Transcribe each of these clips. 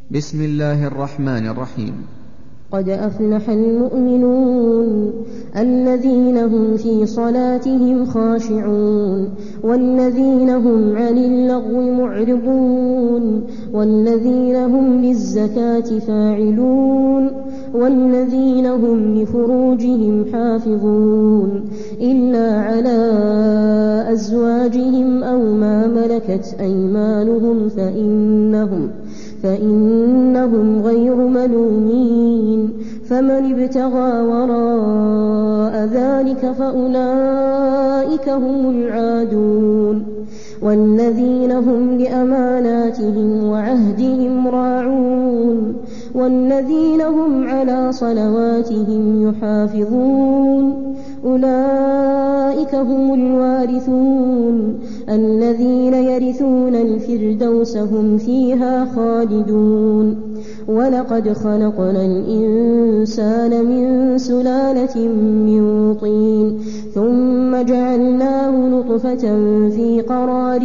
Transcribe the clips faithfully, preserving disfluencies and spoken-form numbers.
بسم الله الرحمن الرحيم. قد أفلح المؤمنون الذين هم في صلاتهم خاشعون والذين هم عن اللغو معرضون والذين هم للزكاة فاعلون والذين هم لفروجهم حافظون إلا على أزواجهم أو ما ملكت أيمانهم فإنهم فإنهم غير ملومين فمن ابتغى وراء ذلك فأولئك هم العادون والذين هم لأماناتهم وعهدهم راعون والذين هم على صلواتهم يحافظون أولئك هم الوارثون الذين يرثون الفردوس هم فيها خالدون ولقد خلقنا الإنسان من سلالة من طين ثم جعلناه نطفة في قرار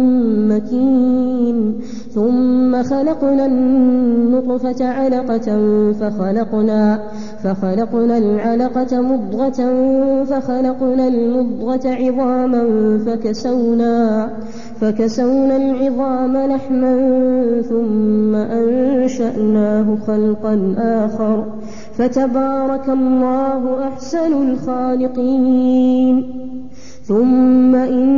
مكين ثم خلقنا النطفة علقة فخلقنا فخلقنا العلقة مضغة فخلقنا المضغة عظاما فكسونا فكسونا العظام لحما ثم أنشأناه خلقا آخر فتبارك الله أحسن الخالقين ثم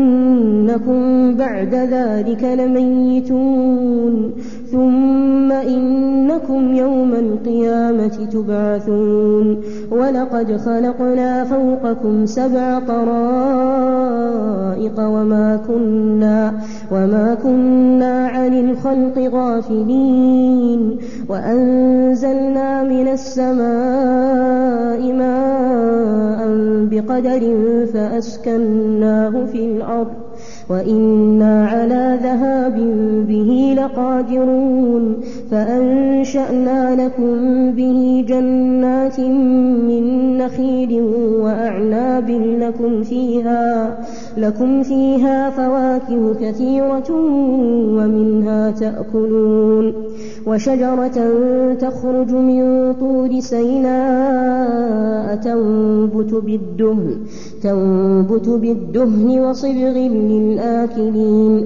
إنكم بعد ذلك لميتون ثم إنكم يوم القيامة تبعثون ولقد خلقنا فوقكم سبع طرائق وما كنا وما كنا عن الخلق غافلين وأنزلنا من السماء ماء بقدر فأسكناه في الأرض وإنا على ذهاب به لقادرون فأنشأنا لكم به جنات من نخيل وأعناب لكم فيها لكم فيها فواكه كثيرة ومنها تأكلون وشجرة تخرج من طور سيناء تنبت بالدهن تنبت بالدهن وصبغ للآكلين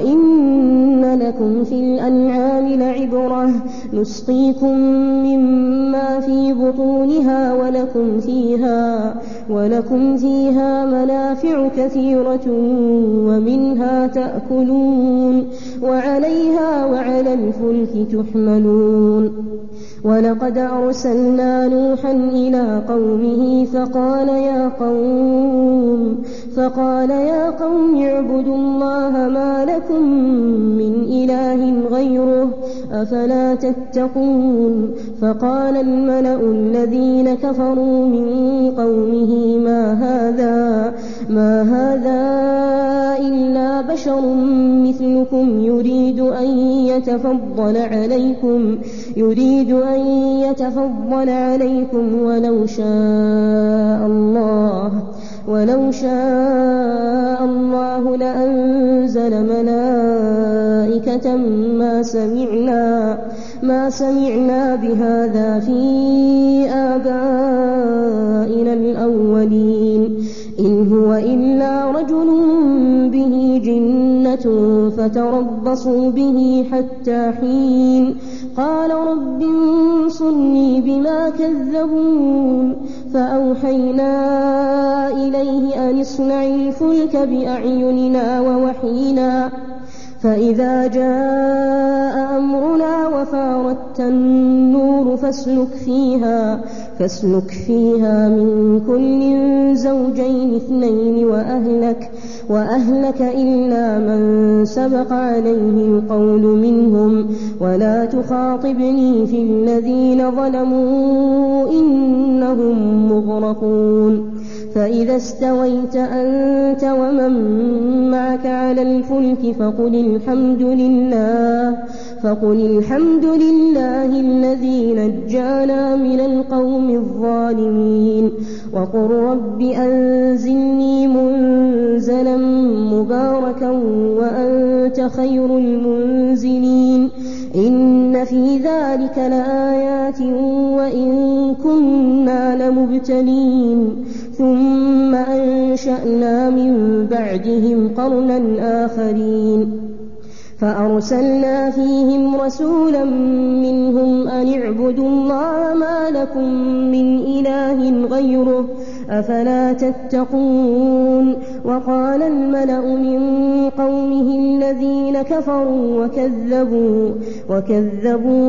وإن لكم في الأنعام لعبرة نسقيكم مما في بطونها ولكم فيها ولكم فيها منافع كثيرة ومنها تأكلون وعليها وعلى الفلك تحملون ولقد أرسلنا نوحا إلى قومه فقال يا قوم فقال يا قوم اعبدوا الله ما لكم من إله غيره أفلا تتقون فقال الملأ الذين كفروا من قومه ما هذا ما هذا إلا بشر مثلكم يريد أن يتفضل عليكم يريد أن يتفضل عليكم ولو شاء الله ولو شاء الله لأنزل ملائكة ما سمعنا ما سمعنا بهذا في آبائنا الأولين إن هو إلا رجل به جنة فتربصوا به حتى حين قال رب انصرني بما كذبون فأوحينا إليه أن اصنع الفلك بأعيننا ووحينا فإذا جاء أمرنا وفارت النور فاسلك فيها فاسلك فيها من كل زوجين اثنين وأهلك وأهلك إلا من سبق عليه القول منهم ولا تخاطبني في الذين ظلموا إنهم مغرقون فإذا استويت أنت ومن معك على الفلك فقل الحمد لله فقل الحمد لله الذي نجانا من القوم الظالمين وقل رب أنزلني منزلا مباركا وأنت خير المنزلين إن إن في ذلك لآيات وإن كنا لمبتلين ثم أنشأنا من بعدهم قرنا آخرين فأرسلنا فيهم رسولا منهم أن اعبدوا الله ما لكم من إله غيره أفلا تتقون. وقال الملأ من قومه الذين كفروا وكذبوا, وكذبوا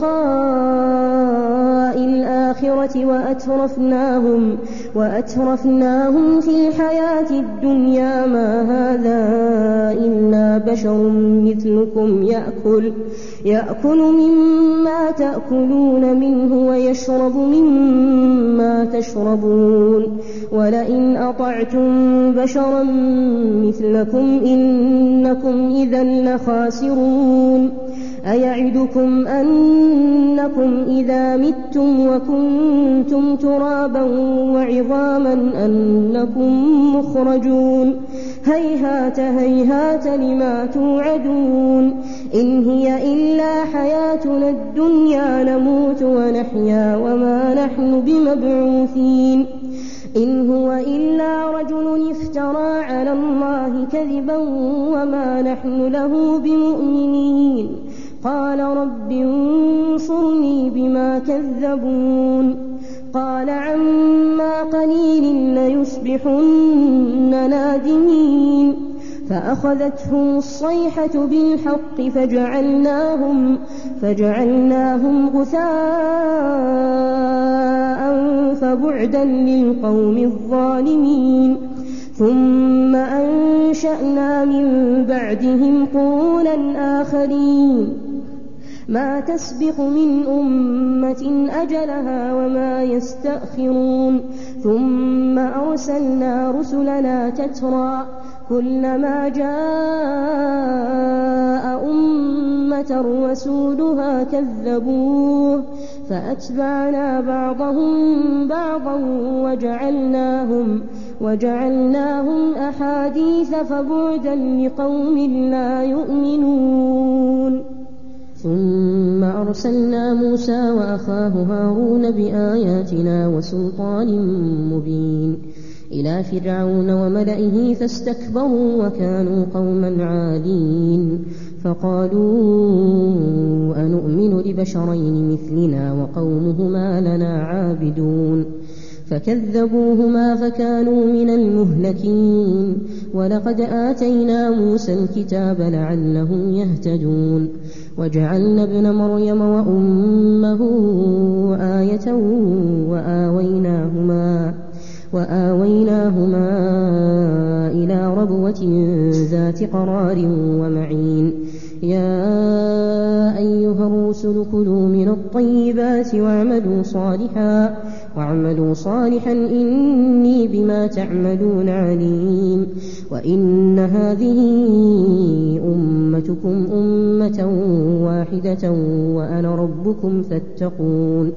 بلقاء الآخرة وأترفناهم, وأترفناهم في الحياة الدنيا ما هذا إلا بشر مثلكم يأكل, يأكل مما تأكلون منه ويشرب مما تشربون ولئن أطعتم بشرا مثلكم إنكم إذا لخاسرون. أيعدكم أنكم إذا متم وكنتم ترابا وعظاما أنكم مخرجون هيهات هيهات لما توعدون إن هي إلا حياتنا الدنيا نموت ونحيا وما نحن بمبعوثين إن هو إلا رجل افترى على الله كذبا وما نحن له بمؤمنين. قال رب انصرني بما كذبون. قال عما قليل ليصبحن نادمين فأخذتهم الصيحة بالحق فجعلناهم, فجعلناهم غثاء فبعدا للقوم الظالمين. ثم أنشأنا من بعدهم قرونا آخرين ما تسبق من أمة أجلها وما يستأخرون ثم أرسلنا رسلنا تترى كلما جاء أمة رسولها كذبوه فأتبعنا بعضهم بعضا وجعلناهم, وجعلناهم أحاديث فبعدا لقوم لا يؤمنون. ثم أرسلنا موسى وأخاه هارون بآياتنا وسلطان مبين إلى فرعون وملئه فاستكبروا وكانوا قوما عالين فقالوا أنؤمن لبشرين مثلنا وقومهما لنا عابدون فكذبوهما فكانوا من المهلكين. ولقد آتينا موسى الكتاب لعلهم يهتدون وجعلنا ابن مريم وأمه آية وآويناهما, وآويناهما إلى ربوة ذات قرار ومعين. يا أيها الرسل كلوا من الطيبات واعملوا صالحا, واعملوا صالحا إني بما تعملون عليم. وإن هذه أمتكم أمة واحدة وأنا ربكم فاتقون.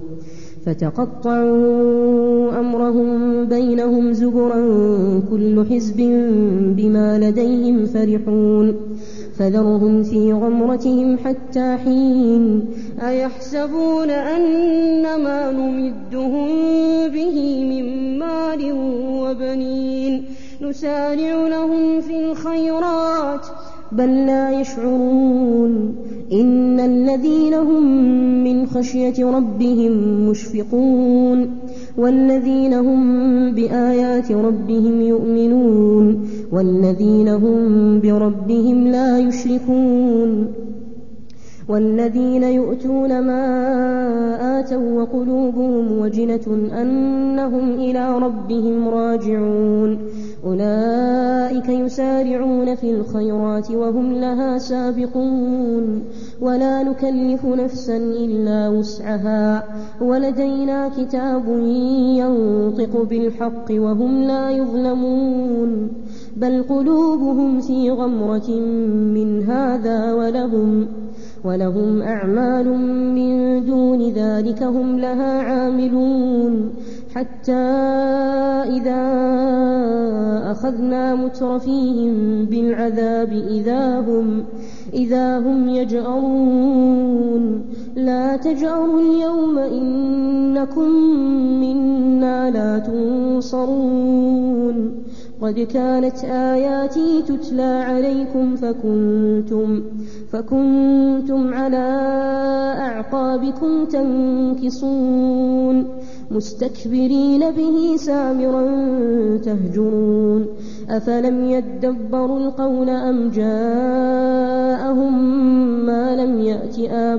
فتقطعوا أمرهم بينهم زبرا كل حزب بما لديهم فرحون فذرهم في غمرتهم حتى حين. أيحسبون أن ما نمدهم به من مال وبنين نسارع لهم في الخيرات بل لا يشعرون. إن الذين هم من خشية ربهم مشفقون والذين هم بآيات ربهم يؤمنون والذين هم بربهم لا يشركون والذين يؤتون ما آتوا وقلوبهم وجنة أنهم إلى ربهم راجعون أولئك يسارعون في الخيرات وهم لها سابقون ولا نكلف نفسا إلا وسعها ولدينا كتاب ينطق بالحق وهم لا يظلمون بل قلوبهم في غمرة من هذا ولهم ولهم أعمال من دون ذلك هم لها عاملون حتى إذا أخذنا مترفيهم بالعذاب إذا هم, إذا هم يجأرون لا تجأروا اليوم إنكم منا لا تنصرون قد كانت آياتي تتلى عليكم فكنتم, فكنتم على أعقابكم تنكصون مستكبرين به سامرا تهجرون أفلم يدبروا القول أم جاءهم ما لم يأت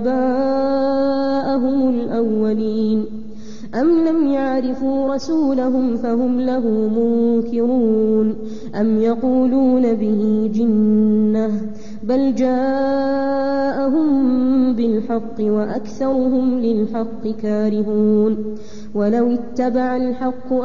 آباءهم الأولين أم لم يعرفوا رسولهم فهم له منكرون أم يقولون به جنة بل جاءهم بالحق وأكثرهم للحق كارهون ولو اتبع الحق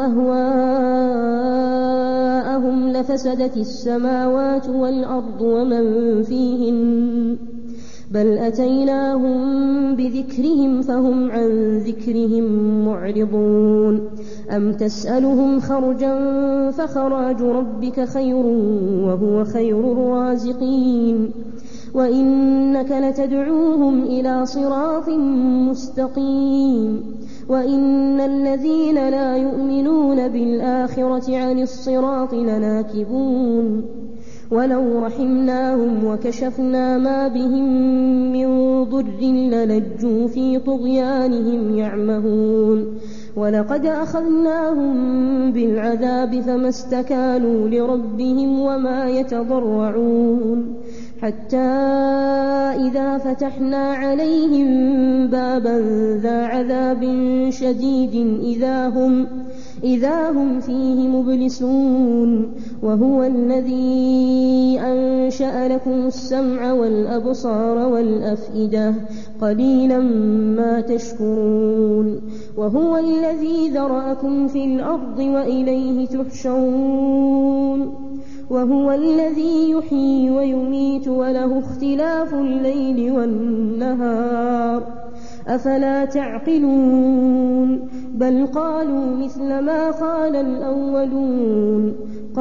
أهواءهم لفسدت السماوات والأرض ومن فيهن بل أتيناهم بذكرهم فهم عن ذكرهم معرضون أم تسألهم خرجا فخراج ربك خير وهو خير الرازقين وإنك لتدعوهم إلى صراط مستقيم وإن الذين لا يؤمنون بالآخرة عن الصراط لناكبون ولو رحمناهم وكشفنا ما بهم من ضر للجوا في طغيانهم يعمهون ولقد أخذناهم بالعذاب فما استكانوا لربهم وما يتضرعون حتى إذا فتحنا عليهم بابا ذا عذاب شديد إذا هم إذا هم فيه مبلسون وهو الذي أنشأ لكم السمع والأبصار والأفئدة قليلا ما تشكرون وهو الذي ذرأكم في الأرض وإليه تحشرون وهو الذي يحيي ويميت وله اختلاف الليل والنهار أفلا تعقلون بل قالوا مثل ما قال الأولون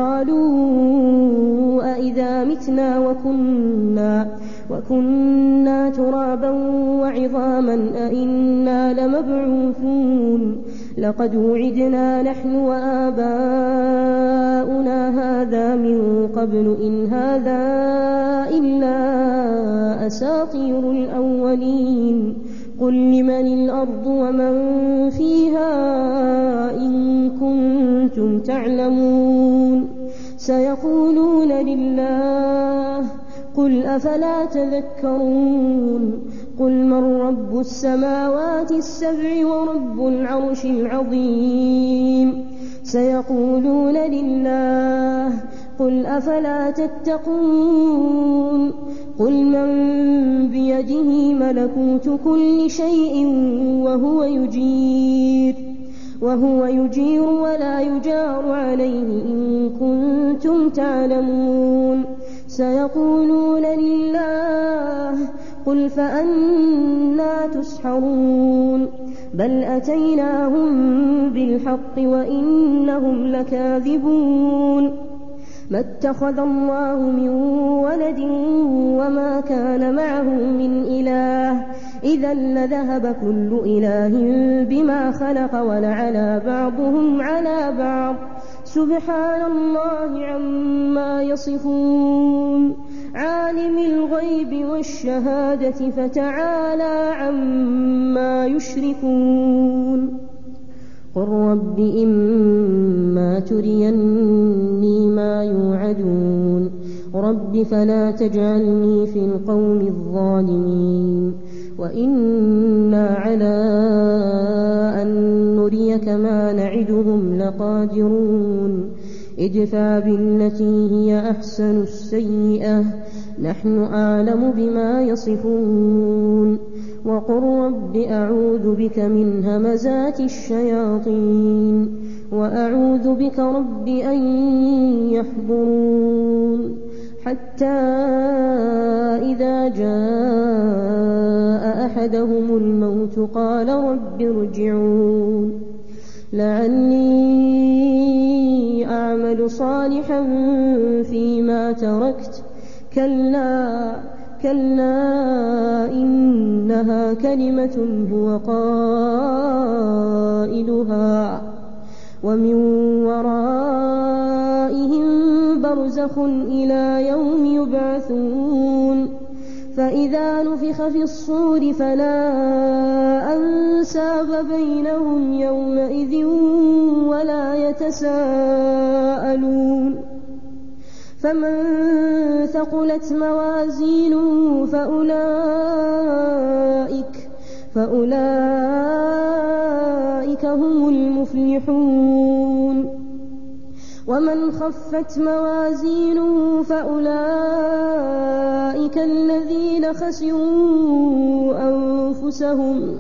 قالوا أئذا متنا وكنا وكنا ترابا وعظاما أئنا لمبعوثون لقد وعدنا نحن وآباؤنا هذا من قبل إن هذا إلا أساطير الأولين قل لمن الأرض ومن فيها إن كنتم تعلمون سيقولون لله قل أفلا تذكرون قل من رب السماوات السبع ورب العرش العظيم سيقولون لله قل أفلا تتقون قل من بيده ملكوت كل شيء وهو يجير وهو يجير ولا يجار عليه إن كنتم تعلمون سيقولون لله قل فأنى تسحرون بل أتيناهم بالحق وإنهم لكاذبون ما اتخذ الله من ولد وما كان معه من إله إذا لذهب كل إله بما خلق ولعلى بعضهم على بعض سبحان الله عما يصفون عالم الغيب والشهادة فتعالى عما يشركون قل رب إما تريني ما يوعدون رب فلا تجعلني في القوم الظالمين وإنا على أن نريك ما نعدهم لقادرون ادفع بالتي هي أحسن السيئة نحن أعلم بما يصفون وقل رب أعوذ بك من همزات الشياطين وأعوذ بك رب أن يحضرون حتى إذا جاء أحدهم الموت قال رب ارجعون لعلي أعمل صالحا فيما تركت كلا كلا إنها كلمة هو قائلها ومن ورائهم برزخ إلى يوم يبعثون فإذا نفخ في الصور فلا أنساب بينهم يومئذ ولا يتساءلون فمن ثقلت موازينه فأولئك, فأولئك هم المفلحون ومن خفت موازينه فأولئك الذين خسروا أنفسهم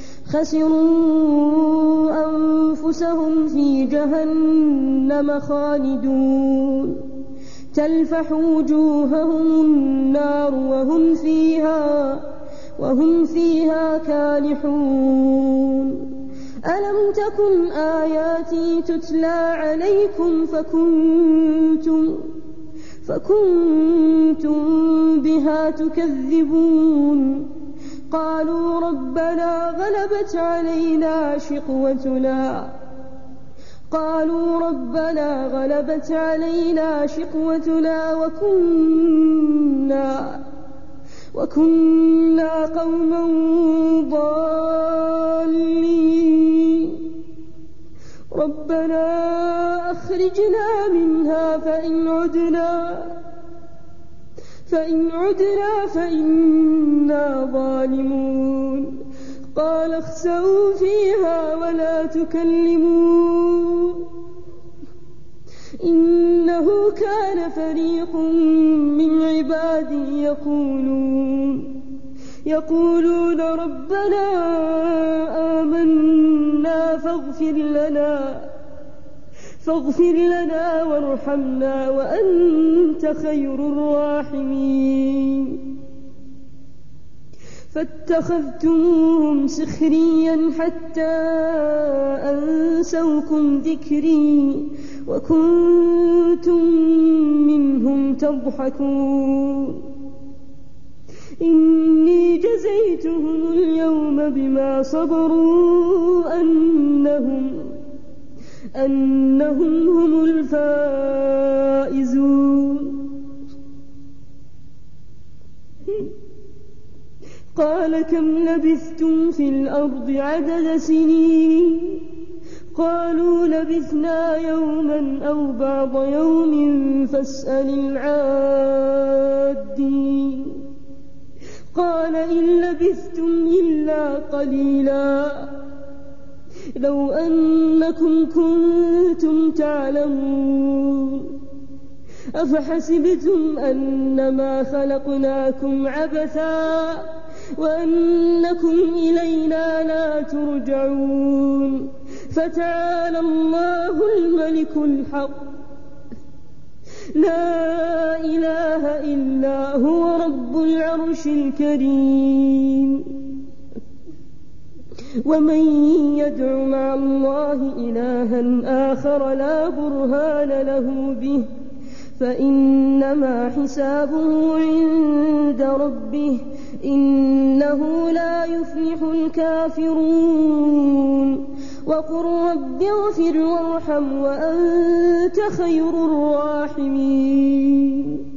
خسروا أنفسهم في جهنم خالدون تلفح وجوههم النار وهم فيها وهم فيها كالحون ألم تكن آياتي تتلى عليكم فكنتم فكنتم بها تكذبون قالوا ربنا غلبت علينا شقوتنا قالوا ربنا غلبت علينا شقوتنا وكنا وكنا قوما ضالين ربنا أخرجنا منها فإن عدنا فإن عدنا فإنا ظالمون قال اخسئوا فيها ولا تكلمون إنه كان فريق من عبادي يقولون يقولون ربنا آمنا فاغفر لنا فاغفر لنا وارحمنا وأنت خير الراحمين فاتخذتموهم سخريا حتى أنسوكم ذكري وكنتم منهم تضحكون إني جزيتهم اليوم بما صبروا أنهم أنهم هم الفائزون قال كم لبثتم في الأرض عدد سنين قالوا لبثنا يوما أو بعض يوم فاسأل العادين قال إن لبثتم إلا قليلا لو أنكم كنتم تعلمون أفحسبتم أنما خلقناكم عبثا وأنكم إلينا لا ترجعون فتعالى الله الملك الحق لا إله إلا هو رب العرش الكريم ومن يدع مع الله إلها آخر لا برهان له به فإنما حسابه عند ربه إنه لا يفلح الكافرون وقل رب اغفر وارحم وأنت خير الراحمين